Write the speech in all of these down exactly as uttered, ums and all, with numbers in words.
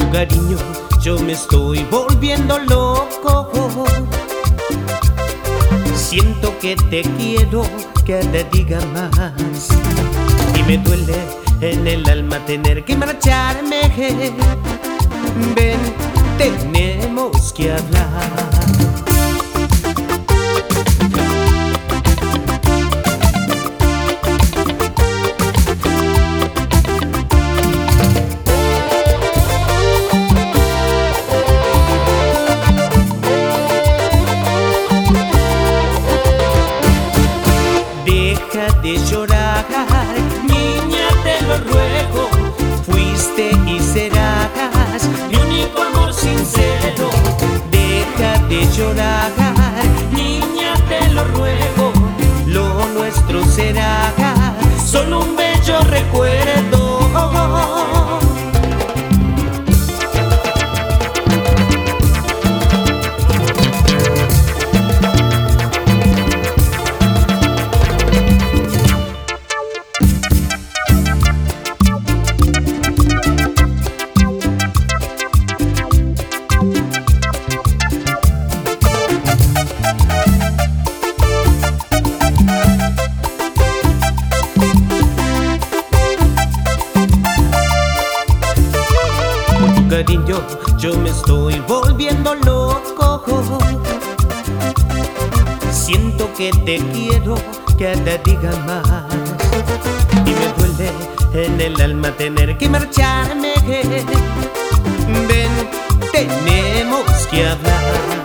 Cariño, yo me estoy volviendo loco. Siento que te quiero, que te diga más. Y me duele en el alma tener que marcharme. Ven, tenemos que hablar. Deja de llorar, niña, te lo ruego. Fuiste y serás mi único amor sincero. Deja de llorar, niña, te lo ruego. Lo nuestro será solo un bello recuerdo. Cariño, yo me estoy volviendo loco. Siento que te quiero, que te diga más. Y me duele en el alma tener que marcharme. Ven, tenemos que hablar.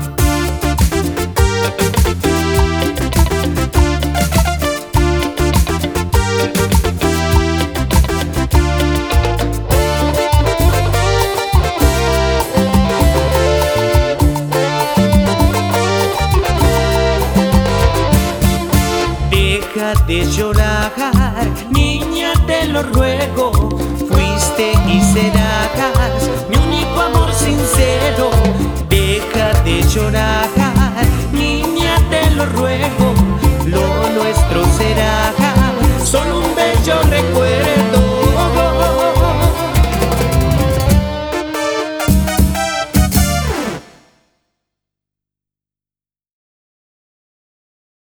Deja de llorar, niña, te lo ruego. Fuiste y serás mi único amor sincero. Deja de llorar, niña, te lo ruego. Lo nuestro será solo un bello recuerdo.